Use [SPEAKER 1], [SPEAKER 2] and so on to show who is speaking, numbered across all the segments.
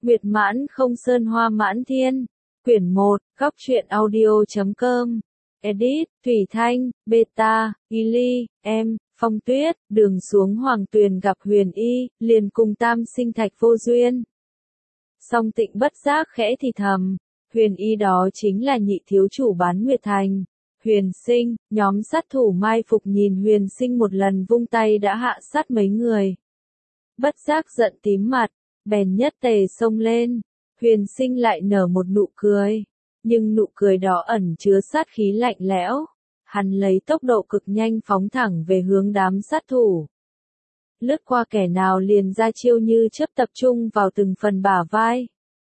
[SPEAKER 1] Nguyệt mãn không sơn hoa mãn thiên. Quyển 1, góc truyện audio.com. Edit, Thủy Thanh, Beta, Ili, em, Phong Tuyết, đường xuống Hoàng Tuyền gặp Huyền Y, liền cùng tam sinh thạch vô duyên. Song Tịnh bất giác khẽ thì thầm, Huyền Y đó chính là nhị thiếu chủ Bán Nguyệt Thành. Huyền Sinh, nhóm sát thủ mai phục nhìn Huyền Sinh một lần vung tay đã hạ sát mấy người. Bất giác giận tím mặt, bèn nhất tề xông lên. Huyền Sinh lại nở một nụ cười, nhưng nụ cười đó ẩn chứa sát khí lạnh lẽo. Hắn lấy tốc độ cực nhanh phóng thẳng về hướng đám sát thủ. Lướt qua kẻ nào liền ra chiêu như chớp, tập trung vào từng phần bả vai,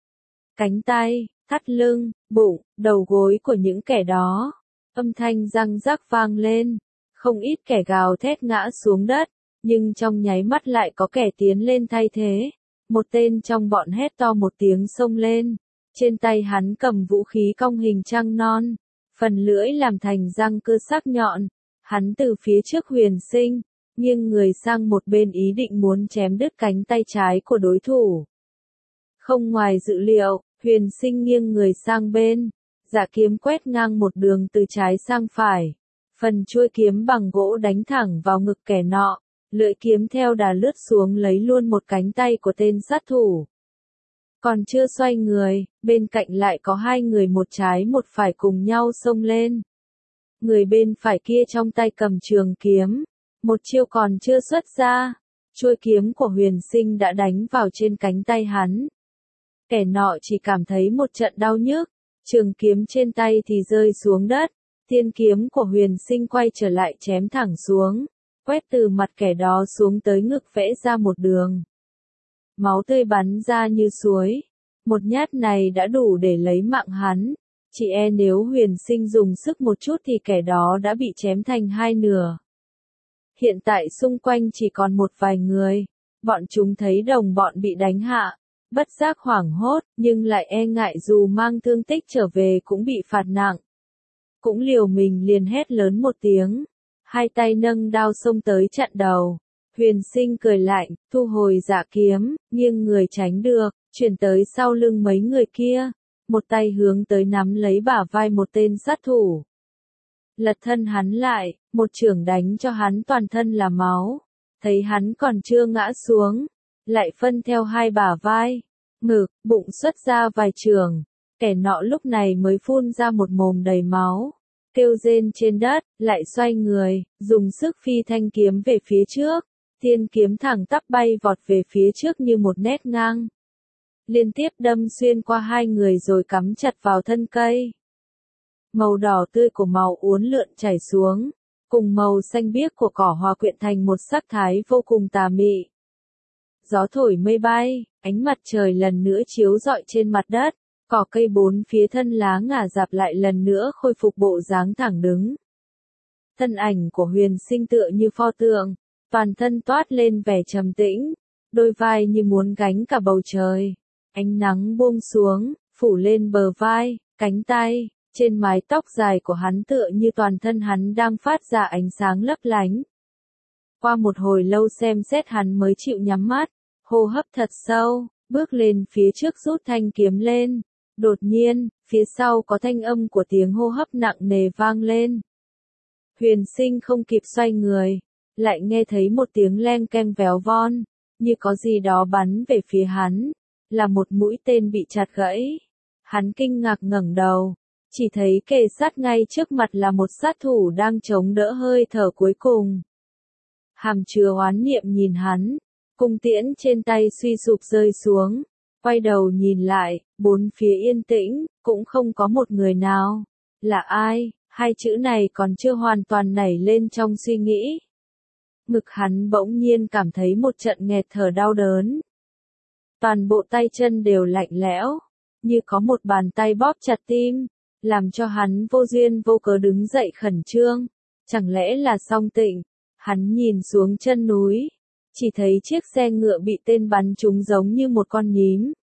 [SPEAKER 1] cánh tay, thắt lưng, bụng, đầu gối của những kẻ đó. Âm thanh răng rắc vang lên, không ít kẻ gào thét ngã xuống đất, nhưng trong nháy mắt lại có kẻ tiến lên thay thế. Một tên trong bọn hét to một tiếng xông lên, trên tay hắn cầm vũ khí cong hình trăng non, phần lưỡi làm thành răng cưa sắc nhọn. Hắn từ phía trước Huyền Sinh, nghiêng người sang một bên ý định muốn chém đứt cánh tay trái của đối thủ. Không ngoài dự liệu, Huyền Sinh nghiêng người sang bên, dạ kiếm quét ngang một đường từ trái sang phải. Phần chuôi kiếm bằng gỗ đánh thẳng vào ngực kẻ nọ, lưỡi kiếm theo đà lướt xuống lấy luôn một cánh tay của tên sát thủ. Còn chưa xoay người, bên cạnh lại có hai người một trái một phải cùng nhau xông lên. Người bên phải kia trong tay cầm trường kiếm, một chiêu còn chưa xuất ra, chuôi kiếm của Huyền Sinh đã đánh vào trên cánh tay hắn. Kẻ nọ chỉ cảm thấy một trận đau nhức, trường kiếm trên tay thì rơi xuống đất, tiên kiếm của Huyền Sinh quay trở lại chém thẳng xuống, quét từ mặt kẻ đó xuống tới ngực vẽ ra một đường. Máu tươi bắn ra như suối, một nhát này đã đủ để lấy mạng hắn, chỉ nếu Huyền Sinh dùng sức một chút thì kẻ đó đã bị chém thành hai nửa. Hiện tại xung quanh chỉ còn một vài người, bọn chúng thấy đồng bọn bị đánh hạ, bất giác hoảng hốt, nhưng lại ngại dù mang thương tích trở về cũng bị phạt nặng. Cũng liều mình liền hét lớn một tiếng, hai tay nâng đao xông tới chặn đầu. Huyền Sinh cười lạnh, thu hồi dạ kiếm, nghiêng người tránh được, chuyển tới sau lưng mấy người kia, một tay hướng tới nắm lấy bả vai một tên sát thủ. Lật thân hắn lại, một chưởng đánh cho hắn toàn thân là máu, thấy hắn còn chưa ngã xuống, lại phân theo hai bả vai, ngực, bụng xuất ra vài chưởng, kẻ nọ lúc này mới phun ra một mồm đầy máu, kêu rên trên đất, lại xoay người, dùng sức phi thanh kiếm về phía trước. Thiên kiếm thẳng tắp bay vọt về phía trước như một nét ngang, liên tiếp đâm xuyên qua hai người rồi cắm chặt vào thân cây. Màu đỏ tươi của máu uốn lượn chảy xuống, cùng màu xanh biếc của cỏ hòa quyện thành một sắc thái vô cùng tà mị. Gió thổi mây bay, ánh mặt trời lần nữa chiếu rọi trên mặt đất, cỏ cây bốn phía thân lá ngả rạp lại lần nữa khôi phục bộ dáng thẳng đứng. Thân ảnh của Huyền Sinh tựa như pho tượng, toàn thân toát lên vẻ trầm tĩnh, đôi vai như muốn gánh cả bầu trời. Ánh nắng buông xuống, phủ lên bờ vai, cánh tay, trên mái tóc dài của hắn tựa như toàn thân hắn đang phát ra ánh sáng lấp lánh. Qua một hồi lâu xem xét hắn mới chịu nhắm mắt, hô hấp thật sâu, bước lên phía trước rút thanh kiếm lên. Đột nhiên, phía sau có thanh âm của tiếng hô hấp nặng nề vang lên. Huyền Sinh không kịp xoay người, lại nghe thấy một tiếng leng keng véo von, như có gì đó bắn về phía hắn, là một mũi tên bị chặt gãy. Hắn kinh ngạc ngẩng đầu, chỉ thấy kề sát ngay trước mặt là một sát thủ đang chống đỡ hơi thở cuối cùng. Hàm chứa oán niệm nhìn hắn, cung tiễn trên tay suy sụp rơi xuống, quay đầu nhìn lại, bốn phía yên tĩnh, cũng không có một người nào. Là ai? Hai chữ này còn chưa hoàn toàn nảy lên trong suy nghĩ. Ngực hắn bỗng nhiên cảm thấy một trận nghẹt thở đau đớn. Toàn bộ tay chân đều lạnh lẽo, như có một bàn tay bóp chặt tim, làm cho hắn vô duyên vô cớ đứng dậy khẩn trương. Chẳng lẽ là Song Tịnh? Hắn nhìn xuống chân núi, chỉ thấy chiếc xe ngựa bị tên bắn trúng giống như một con nhím.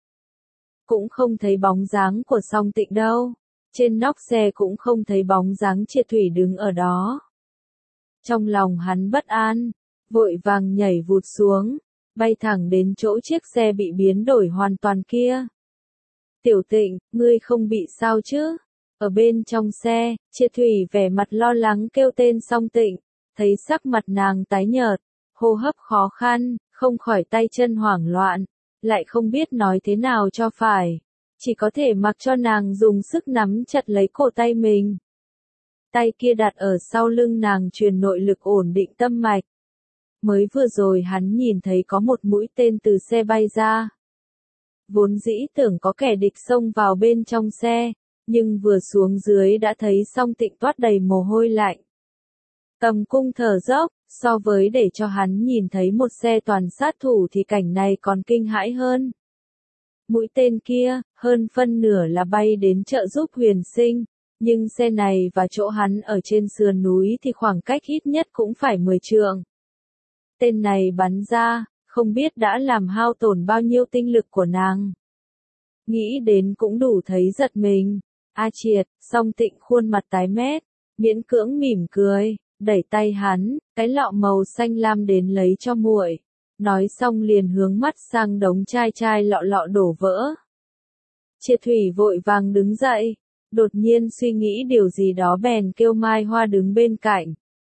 [SPEAKER 1] Cũng không thấy bóng dáng của Song Tịnh đâu, trên nóc xe cũng không thấy bóng dáng Triệt Thủy đứng ở đó. Trong lòng hắn bất an, vội vàng nhảy vụt xuống, bay thẳng đến chỗ chiếc xe bị biến đổi hoàn toàn kia. Tiểu Tịnh, ngươi không bị sao chứ? Ở bên trong xe, Triệt Thủy vẻ mặt lo lắng kêu tên Song Tịnh, thấy sắc mặt nàng tái nhợt, hô hấp khó khăn, không khỏi tay chân hoảng loạn, lại không biết nói thế nào cho phải, chỉ có thể mặc cho nàng dùng sức nắm chặt lấy cổ tay mình. Tay kia đặt ở sau lưng nàng truyền nội lực ổn định tâm mạch. Mới vừa rồi hắn nhìn thấy có một mũi tên từ xe bay ra. Vốn dĩ tưởng có kẻ địch xông vào bên trong xe, nhưng vừa xuống dưới đã thấy Song Tịnh toát đầy mồ hôi lạnh. Cầm cung thở dốc, so với để cho hắn nhìn thấy một xe toàn sát thủ thì cảnh này còn kinh hãi hơn. Mũi tên kia, hơn phân nửa là bay đến trợ giúp Huyền Sinh, nhưng xe này và chỗ hắn ở trên sườn núi thì khoảng cách ít nhất cũng phải 10 trượng. Tên này bắn ra, không biết đã làm hao tổn bao nhiêu tinh lực của nàng. Nghĩ đến cũng đủ thấy giật mình. A Triệt, Song Tịnh khuôn mặt tái mét, miễn cưỡng mỉm cười, đẩy tay hắn, cái lọ màu xanh lam đến lấy cho muội. Nói xong liền hướng mắt sang đống chai chai lọ lọ đổ vỡ. Triệt Thủy vội vàng đứng dậy, đột nhiên suy nghĩ điều gì đó bèn kêu Mai Hoa đứng bên cạnh.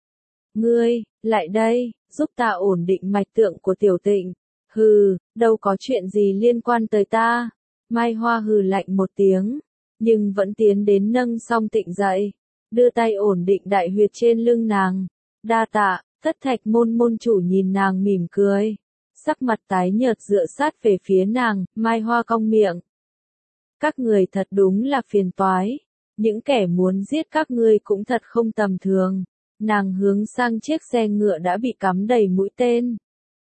[SPEAKER 1] Ngươi, lại đây, giúp ta ổn định mạch tượng của Tiểu Tịnh. Hừ, đâu có chuyện gì liên quan tới ta. Mai Hoa hừ lạnh một tiếng, nhưng vẫn tiến đến nâng Song Tịnh dậy, đưa tay ổn định đại huyệt trên lưng nàng. Đa tạ, Thất Thạch môn môn chủ nhìn nàng mỉm cười, sắc mặt tái nhợt dựa sát về phía nàng. Mai Hoa cong miệng. Các người thật đúng là phiền toái, những kẻ muốn giết các ngươi cũng thật không tầm thường. Nàng hướng sang chiếc xe ngựa đã bị cắm đầy mũi tên.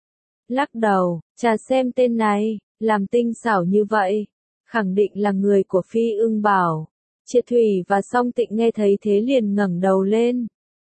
[SPEAKER 1] Lắc đầu, trà xem tên này, làm tinh xảo như vậy, khẳng định là người của Phi Ưng Bảo. Triệt Thủy và Song Tịnh nghe thấy thế liền ngẩng đầu lên.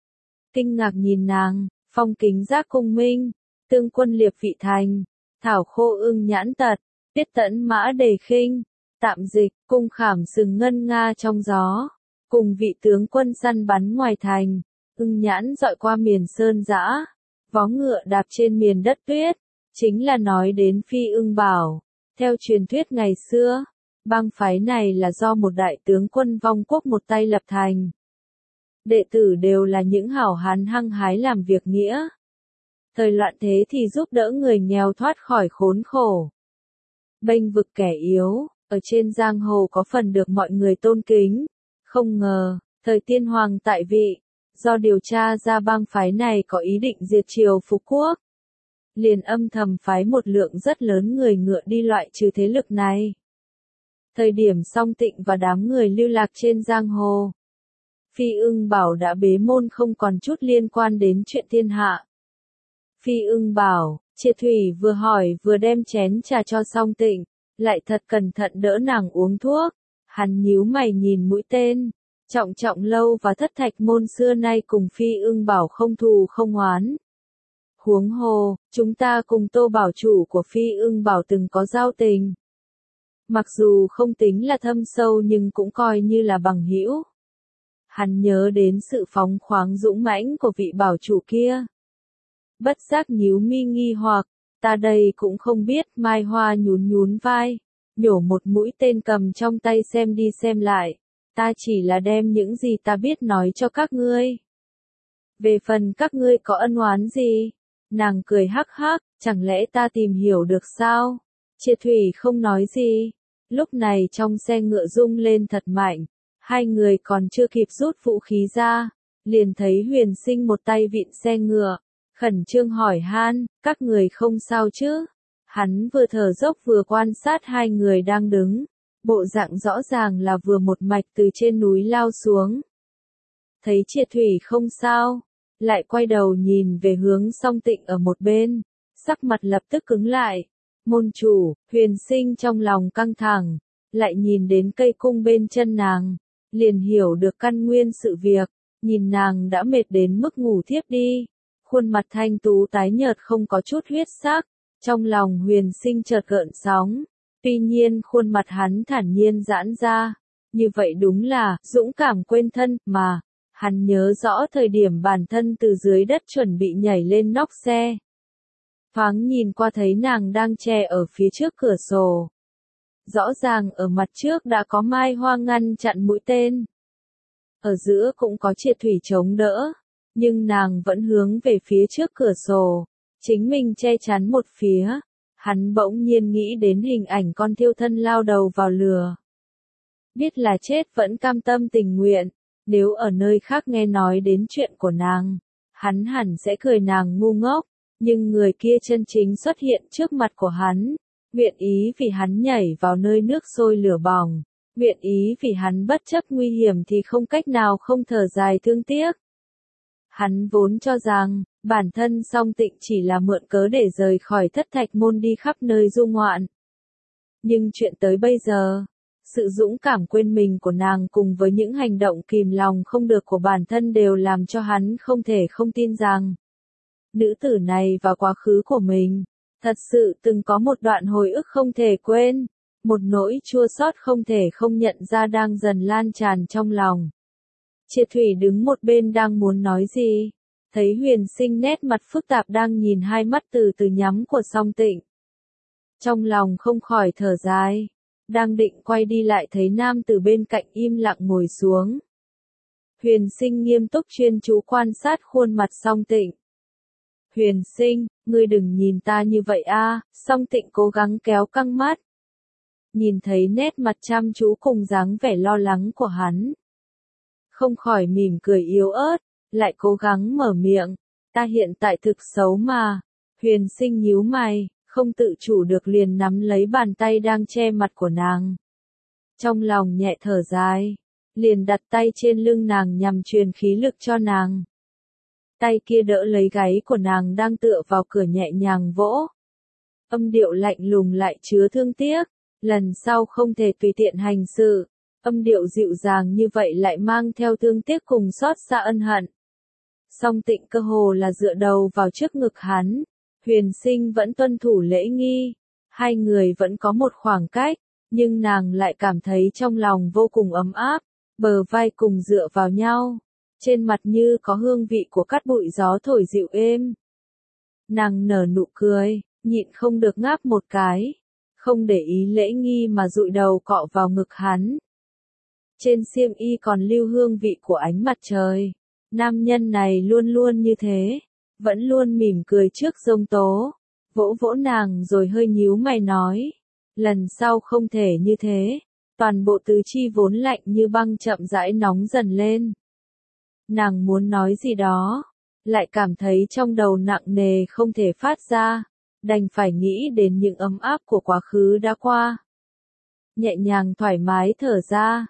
[SPEAKER 1] Kinh ngạc nhìn nàng, phong kính giác cung minh, tương quân liệp vị thành, thảo khô ưng nhãn tật, tiết tẫn mã đề khinh, tạm dịch, cung khảm sừng ngân nga trong gió, cùng vị tướng quân săn bắn ngoài thành, ưng nhãn dọi qua miền sơn dã, vó ngựa đạp trên miền đất tuyết, chính là nói đến Phi Ưng Bảo. Theo truyền thuyết ngày xưa, bang phái này là do một đại tướng quân vong quốc một tay lập thành. Đệ tử đều là những hảo hán hăng hái làm việc nghĩa. Thời loạn thế thì giúp đỡ người nghèo thoát khỏi khốn khổ. Bênh vực kẻ yếu, ở trên giang hồ có phần được mọi người tôn kính. Không ngờ, thời tiên hoàng tại vị, do điều tra ra bang phái này có ý định diệt triều phục quốc, liền âm thầm phái một lượng rất lớn người ngựa đi loại trừ thế lực này. Thời điểm Song Tịnh và đám người lưu lạc trên giang hồ, Phi Ưng Bảo đã bế môn không còn chút liên quan đến chuyện thiên hạ. Phi Ưng Bảo, Triệt Thủy vừa hỏi vừa đem chén trà cho Song Tịnh, lại thật cẩn thận đỡ nàng uống thuốc. Hắn nhíu mày nhìn mũi tên. Trọng Trọng Lâu và Thất Thạch môn xưa nay cùng Phi Ưng Bảo không thù không oán. Huống hồ, chúng ta cùng Tô bảo chủ của Phi Ưng Bảo từng có giao tình. Mặc dù không tính là thâm sâu nhưng cũng coi như là bằng hữu. Hắn nhớ đến sự phóng khoáng dũng mãnh của vị bảo chủ kia. Bất giác nhíu mi nghi hoặc, ta đây cũng không biết. Mai Hoa nhún nhún vai, nhổ một mũi tên cầm trong tay xem đi xem lại. Ta chỉ là đem những gì ta biết nói cho các ngươi. Về phần các ngươi có ân oán gì? Nàng cười hắc hắc, chẳng lẽ ta tìm hiểu được sao? Triệt Thủy không nói gì. Lúc này trong xe ngựa rung lên thật mạnh. Hai người còn chưa kịp rút vũ khí ra, liền thấy Huyền Sinh một tay vịn xe ngựa, khẩn trương hỏi han, các người không sao chứ? Hắn vừa thở dốc vừa quan sát hai người đang đứng, bộ dạng rõ ràng là vừa một mạch từ trên núi lao xuống. Thấy Triệt Thủy không sao, lại quay đầu nhìn về hướng Song Tịnh ở một bên, sắc mặt lập tức cứng lại. Môn chủ, Huyền Sinh trong lòng căng thẳng, lại nhìn đến cây cung bên chân nàng, liền hiểu được căn nguyên sự việc, nhìn nàng đã mệt đến mức ngủ thiếp đi, khuôn mặt thanh tú tái nhợt không có chút huyết sắc, trong lòng Huyền Sinh chợt gợn sóng, tuy nhiên khuôn mặt hắn thản nhiên giãn ra, như vậy đúng là dũng cảm quên thân mà. Hắn nhớ rõ thời điểm bản thân từ dưới đất chuẩn bị nhảy lên nóc xe. Thoáng nhìn qua thấy nàng đang che ở phía trước cửa sổ. Rõ ràng ở mặt trước đã có mai hoa ngăn chặn mũi tên. Ở giữa cũng có Triệt Thủy chống đỡ, nhưng nàng vẫn hướng về phía trước cửa sổ, chính mình che chắn một phía. Hắn bỗng nhiên nghĩ đến hình ảnh con thiêu thân lao đầu vào lửa. Biết là chết vẫn cam tâm tình nguyện, nếu ở nơi khác nghe nói đến chuyện của nàng, hắn hẳn sẽ cười nàng ngu ngốc, nhưng người kia chân chính xuất hiện trước mặt của hắn, nguyện ý vì hắn nhảy vào nơi nước sôi lửa bỏng, nguyện ý vì hắn bất chấp nguy hiểm thì không cách nào không thở dài thương tiếc. Hắn vốn cho rằng, bản thân Song Tịnh chỉ là mượn cớ để rời khỏi Thất Thạch Môn đi khắp nơi du ngoạn. Nhưng chuyện tới bây giờ, sự dũng cảm quên mình của nàng cùng với những hành động kìm lòng không được của bản thân đều làm cho hắn không thể không tin rằng nữ tử này và quá khứ của mình, thật sự từng có một đoạn hồi ức không thể quên, một nỗi chua xót không thể không nhận ra đang dần lan tràn trong lòng. Triệt Thủy đứng một bên đang muốn nói gì, thấy Huyền Sinh nét mặt phức tạp đang nhìn hai mắt từ từ nhắm của Song Tịnh. Trong lòng không khỏi thở dài, đang định quay đi lại thấy nam từ bên cạnh im lặng ngồi xuống. Huyền Sinh nghiêm túc chuyên chú quan sát khuôn mặt Song Tịnh. Huyền Sinh, ngươi đừng nhìn ta như vậy a. Song Tịnh cố gắng kéo căng mắt. Nhìn thấy nét mặt chăm chú cùng dáng vẻ lo lắng của hắn, không khỏi mỉm cười yếu ớt, lại cố gắng mở miệng, ta hiện tại thực xấu mà. Huyền Sinh nhíu mày, không tự chủ được liền nắm lấy bàn tay đang che mặt của nàng. Trong lòng nhẹ thở dài, liền đặt tay trên lưng nàng nhằm truyền khí lực cho nàng. Tay kia đỡ lấy gáy của nàng đang tựa vào cửa nhẹ nhàng vỗ. Âm điệu lạnh lùng lại chứa thương tiếc, lần sau không thể tùy tiện hành sự. Âm điệu dịu dàng như vậy lại mang theo thương tiếc cùng xót xa ân hận. Song Tịnh cơ hồ là dựa đầu vào trước ngực hắn. Huyền Sinh vẫn tuân thủ lễ nghi. Hai người vẫn có một khoảng cách, nhưng nàng lại cảm thấy trong lòng vô cùng ấm áp, bờ vai cùng dựa vào nhau. Trên mặt như có hương vị của cát bụi gió thổi dịu êm. Nàng nở nụ cười, nhịn không được ngáp một cái, không để ý lễ nghi mà dụi đầu cọ vào ngực hắn. Trên xiêm y còn lưu hương vị của ánh mặt trời. Nam nhân này luôn luôn như thế, vẫn luôn mỉm cười trước giông tố, vỗ vỗ nàng rồi hơi nhíu mày nói, lần sau không thể như thế. Toàn bộ tứ chi vốn lạnh như băng chậm rãi nóng dần lên. Nàng muốn nói gì đó, lại cảm thấy trong đầu nặng nề không thể phát ra, đành phải nghĩ đến những ấm áp của quá khứ đã qua. Nhẹ nhàng thoải mái thở ra,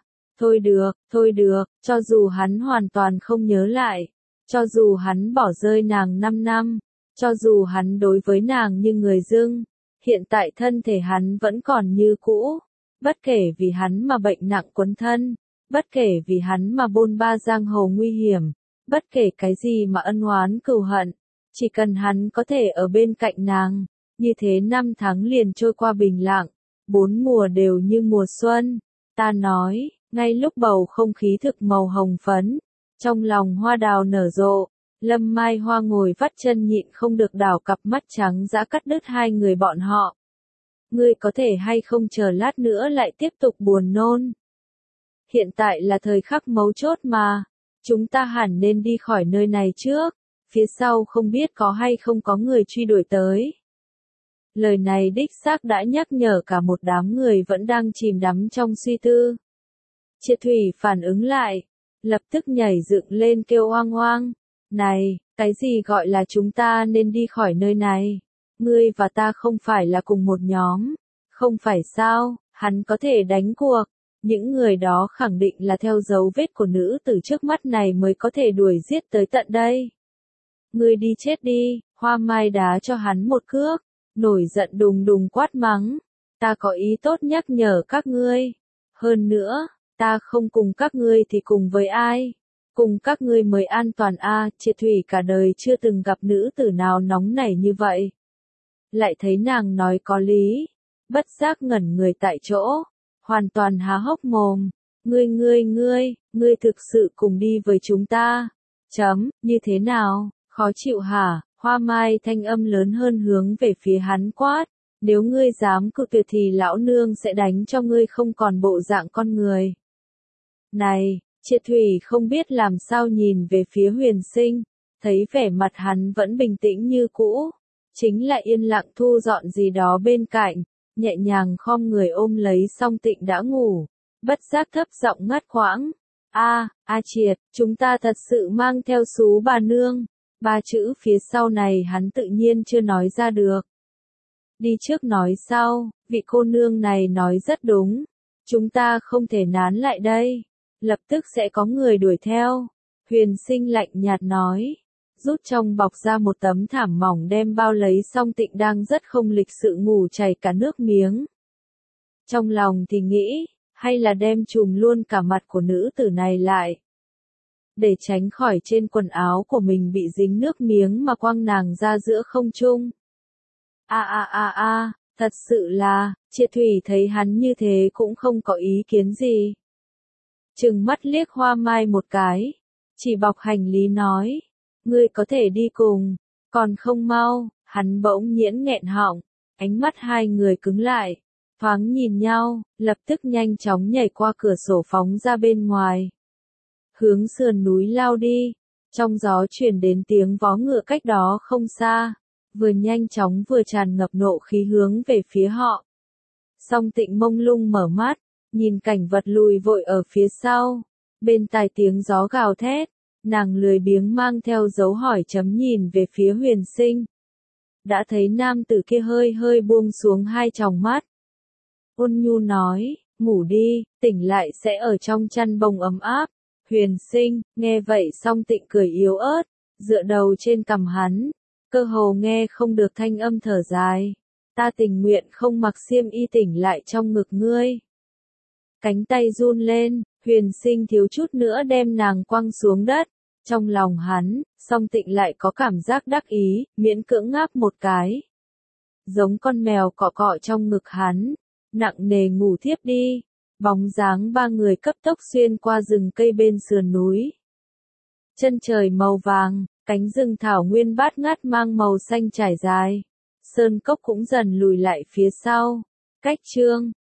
[SPEAKER 1] thôi được, cho dù hắn hoàn toàn không nhớ lại, cho dù hắn bỏ rơi nàng 5 năm, cho dù hắn đối với nàng như người dưng, hiện tại thân thể hắn vẫn còn như cũ, bất kể vì hắn mà bệnh nặng quấn thân. Bất kể vì hắn mà bôn ba giang hồ nguy hiểm, bất kể cái gì mà ân oán cừu hận, chỉ cần hắn có thể ở bên cạnh nàng, như thế 5 tháng liền trôi qua bình lặng, 4 mùa đều như mùa xuân. Ta nói, ngay lúc bầu không khí thực màu hồng phấn, trong lòng hoa đào nở rộ, Lâm Mai Hoa ngồi vắt chân nhịn không được đảo cặp mắt trắng dã cắt đứt hai người bọn họ. Ngươi có thể hay không chờ lát nữa lại tiếp tục buồn nôn? Hiện tại là thời khắc mấu chốt mà, chúng ta hẳn nên đi khỏi nơi này trước, phía sau không biết có hay không có người truy đuổi tới. Lời này đích xác đã nhắc nhở cả một đám người vẫn đang chìm đắm trong suy tư. Triệt Thủy phản ứng lại, lập tức nhảy dựng lên kêu oang oang, này, cái gì gọi là chúng ta nên đi khỏi nơi này? Ngươi và ta không phải là cùng một nhóm, không phải sao, hắn có thể đánh cuộc. Những người đó khẳng định là theo dấu vết của nữ tử trước mắt này mới có thể đuổi giết tới tận đây. Ngươi đi chết đi, Hoa Mai đá cho hắn một cước, nổi giận đùng đùng quát mắng. Ta có ý tốt nhắc nhở các ngươi. Hơn nữa, ta không cùng các ngươi thì cùng với ai? Cùng các ngươi mới an toàn a. Triệt Thủy cả đời chưa từng gặp nữ tử nào nóng nảy như vậy. Lại thấy nàng nói có lý, bất giác ngẩn người tại chỗ. Hoàn toàn há hốc mồm, ngươi thực sự cùng đi với chúng ta. Như thế nào, khó chịu hả? Hoa Mai thanh âm lớn hơn hướng về phía hắn quát, nếu ngươi dám cự tuyệt thì lão nương sẽ đánh cho ngươi không còn bộ dạng con người. Này, Triệt Thủy không biết làm sao nhìn về phía Huyền Sinh, thấy vẻ mặt hắn vẫn bình tĩnh như cũ, chính là yên lặng thu dọn gì đó bên cạnh, nhẹ nhàng khom người ôm lấy Song Tịnh đã ngủ, bất giác thấp giọng ngắt quãng. A Triệt, chúng ta thật sự mang theo xú bà nương. Ba chữ phía sau này hắn tự nhiên chưa nói ra được. Đi trước nói sau, vị cô nương này nói rất đúng. Chúng ta không thể nán lại đây. Lập tức sẽ có người đuổi theo. Huyền Sinh lạnh nhạt nói. Rút trong bọc ra một tấm thảm mỏng đem bao lấy Song Tịnh đang rất không lịch sự ngủ chảy cả nước miếng. Trong lòng thì nghĩ, hay là đem trùm luôn cả mặt của nữ tử này lại. Để tránh khỏi trên quần áo của mình bị dính nước miếng mà quăng nàng ra giữa không trung. Thật sự là, Triệt Thủy thấy hắn như thế cũng không có ý kiến gì. Trừng mắt liếc Hoa Mai một cái, chỉ bọc hành lý nói, ngươi có thể đi cùng, còn không mau, hắn bỗng nhiễn nghẹn họng, ánh mắt hai người cứng lại, thoáng nhìn nhau, lập tức nhanh chóng nhảy qua cửa sổ phóng ra bên ngoài. Hướng sườn núi lao đi, trong gió truyền đến tiếng vó ngựa cách đó không xa, vừa nhanh chóng vừa tràn ngập nộ khí hướng về phía họ. Song Tịnh mông lung mở mắt, nhìn cảnh vật lùi vội ở phía sau, bên tai tiếng gió gào thét, nàng lười biếng mang theo dấu hỏi chấm nhìn về phía Huyền Sinh. Đã thấy nam tử kia hơi hơi buông xuống hai tròng mắt. Ôn nhu nói, ngủ đi, tỉnh lại sẽ ở trong chăn bông ấm áp. Huyền Sinh, nghe vậy Song Tịnh cười yếu ớt, dựa đầu trên cằm hắn, cơ hồ nghe không được thanh âm thở dài. Ta tình nguyện không mặc xiêm y tỉnh lại trong ngực ngươi. Cánh tay run lên, Huyền Sinh thiếu chút nữa đem nàng quăng xuống đất. Trong lòng hắn, Song Tịnh lại có cảm giác đắc ý, miễn cưỡng ngáp một cái. Giống con mèo cọ cọ trong ngực hắn, nặng nề ngủ thiếp đi. Bóng dáng ba người cấp tốc xuyên qua rừng cây bên sườn núi. Chân trời màu vàng, cánh rừng thảo nguyên bát ngát mang màu xanh trải dài. Sơn cốc cũng dần lùi lại phía sau. Cách chương